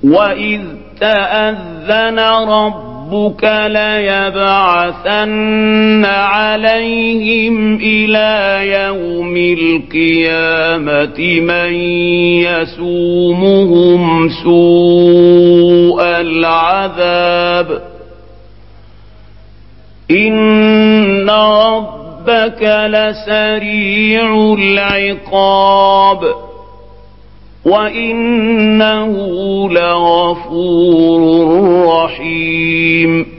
وإذ تأذن ربك ليبعثن عليهم إلى يوم القيامة من يسومهم سوء العذاب إن ربك لسريع العقاب وإنه لغفور رحيم